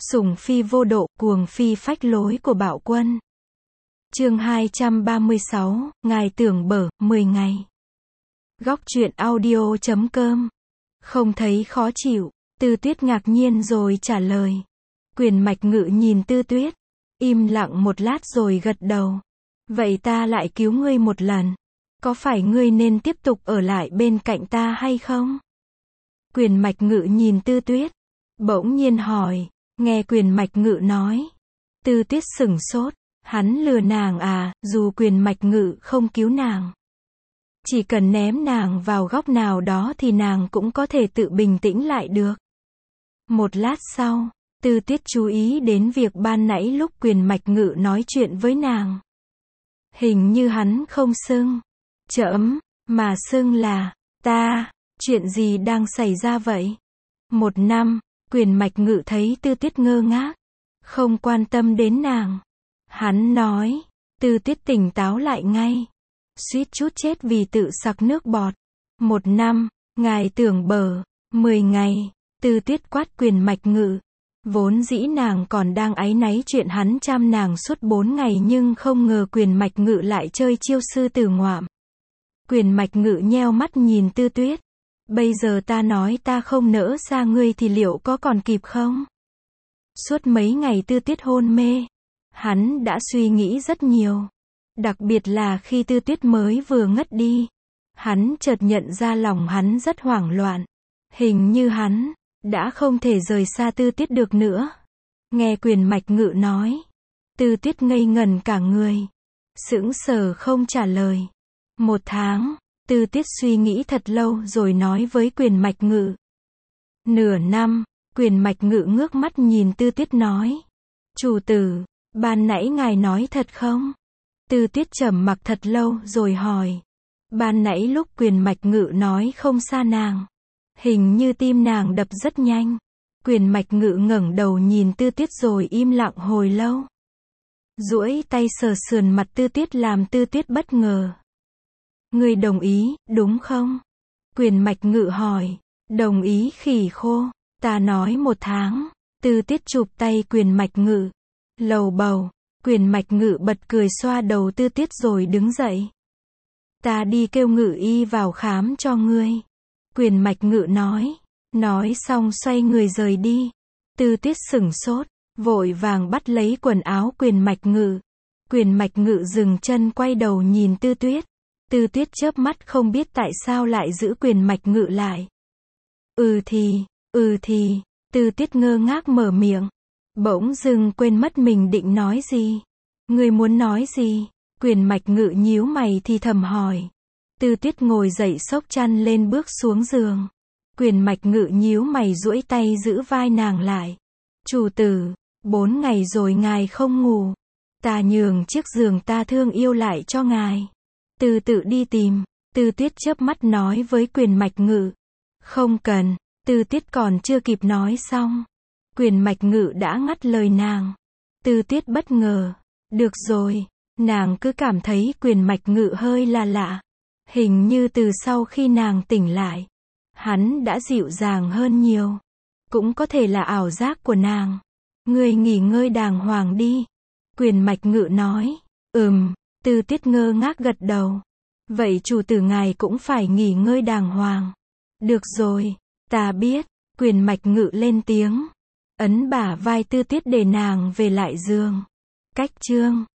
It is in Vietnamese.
Sủng phi vô độ, cuồng phi phách lối của Bạo Quân. Chương 236, Ngài tưởng bở, 10 ngày. Góc truyện audio.com. Không thấy khó chịu, Tư Tuyết ngạc nhiên rồi trả lời. Quyền Mạch Ngự nhìn Tư Tuyết, im lặng một lát rồi gật đầu. Vậy ta lại cứu ngươi một lần. Có phải ngươi nên tiếp tục ở lại bên cạnh ta hay không? Quyền Mạch Ngự nhìn Tư Tuyết, bỗng nhiên hỏi. Nghe Quyền Mạch Ngự nói, Tư Tuyết sửng sốt. Hắn lừa nàng à? Dù Quyền Mạch Ngự không cứu nàng, chỉ cần ném nàng vào góc nào đó thì nàng cũng có thể tự bình tĩnh lại được. Một lát sau, Tư Tuyết chú ý đến việc ban nãy lúc Quyền Mạch Ngự nói chuyện với nàng. Hình như hắn không xưng trẫm, mà xưng là ta. Chuyện gì đang xảy ra vậy? 1 năm, Quyền Mạch Ngự thấy Tư Tuyết ngơ ngác, không quan tâm đến nàng. Hắn nói, Tư Tuyết tỉnh táo lại ngay, suýt chút chết vì tự sặc nước bọt. 1 năm, ngài tưởng bở, 10 ngày, Tư Tuyết quát Quyền Mạch Ngự. Vốn dĩ nàng còn đang áy náy chuyện hắn chăm nàng suốt 4 ngày nhưng không ngờ Quyền Mạch Ngự lại chơi chiêu sư tử ngoạm. Quyền Mạch Ngự nheo mắt nhìn Tư Tuyết. Bây giờ ta nói ta không nỡ xa ngươi thì liệu có còn kịp không? Suốt mấy ngày Tư Tuyết hôn mê, hắn đã suy nghĩ rất nhiều. Đặc biệt là khi Tư Tuyết mới vừa ngất đi, hắn chợt nhận ra lòng hắn rất hoảng loạn. Hình như hắn đã không thể rời xa Tư Tuyết được nữa. Nghe Quyền Mạch Ngự nói, Tư Tuyết ngây ngẩn cả người, sững sờ không trả lời. 1 tháng, Tư Tuyết suy nghĩ thật lâu rồi nói với Quyền Mạch Ngự. Nửa năm, Quyền Mạch Ngự ngước mắt nhìn Tư Tuyết nói. Chủ tử, ban nãy ngài nói thật không? Tư Tuyết trầm mặc thật lâu rồi hỏi. Ban nãy lúc Quyền Mạch Ngự nói không xa nàng, hình như tim nàng đập rất nhanh. Quyền Mạch Ngự ngẩng đầu nhìn Tư Tuyết rồi im lặng hồi lâu. Duỗi tay sờ sườn mặt Tư Tuyết làm Tư Tuyết bất ngờ. Ngươi đồng ý, đúng không? Quyền Mạch Ngự hỏi. Đồng ý khỉ khô, ta nói 1 tháng. Tư Tuyết chụp tay Quyền Mạch Ngự, lầu bầu. Quyền Mạch Ngự bật cười xoa đầu Tư Tuyết rồi đứng dậy. Ta đi kêu Ngự y vào khám cho ngươi. Quyền Mạch Ngự nói. Nói xong xoay người rời đi. Tư Tuyết sửng sốt, vội vàng bắt lấy quần áo Quyền Mạch Ngự. Quyền Mạch Ngự dừng chân quay đầu nhìn Tư Tuyết. Tư Tuyết chớp mắt không biết tại sao lại giữ Quyền Mạch Ngự lại. Ừ thì, Tư Tuyết ngơ ngác mở miệng. Bỗng dưng quên mất mình định nói gì. Ngươi muốn nói gì? Quyền Mạch Ngự nhíu mày thì thầm hỏi. Tư Tuyết ngồi dậy xốc chăn lên bước xuống giường. Quyền Mạch Ngự nhíu mày duỗi tay giữ vai nàng lại. Chủ tử, 4 ngày rồi ngài không ngủ. Ta nhường chiếc giường ta thương yêu lại cho ngài. Từ tự đi tìm. Tư Tuyết chớp mắt nói với Quyền Mạch Ngự. Không cần. Tư Tuyết còn chưa kịp nói xong, Quyền Mạch Ngự đã ngắt lời nàng. Tư Tuyết bất ngờ. Được rồi. Nàng cứ cảm thấy Quyền Mạch Ngự hơi là lạ. Hình như từ sau khi nàng tỉnh lại, hắn đã dịu dàng hơn nhiều. Cũng có thể là ảo giác của nàng. Ngươi nghỉ ngơi đàng hoàng đi. Quyền Mạch Ngự nói. Tư Tuyết ngơ ngác gật đầu. Vậy chủ tử ngài cũng phải nghỉ ngơi đàng hoàng. Được rồi, ta biết. Quyền Mạch Ngự lên tiếng, ấn bả vai Tư Tuyết để nàng về lại giường. Cách chương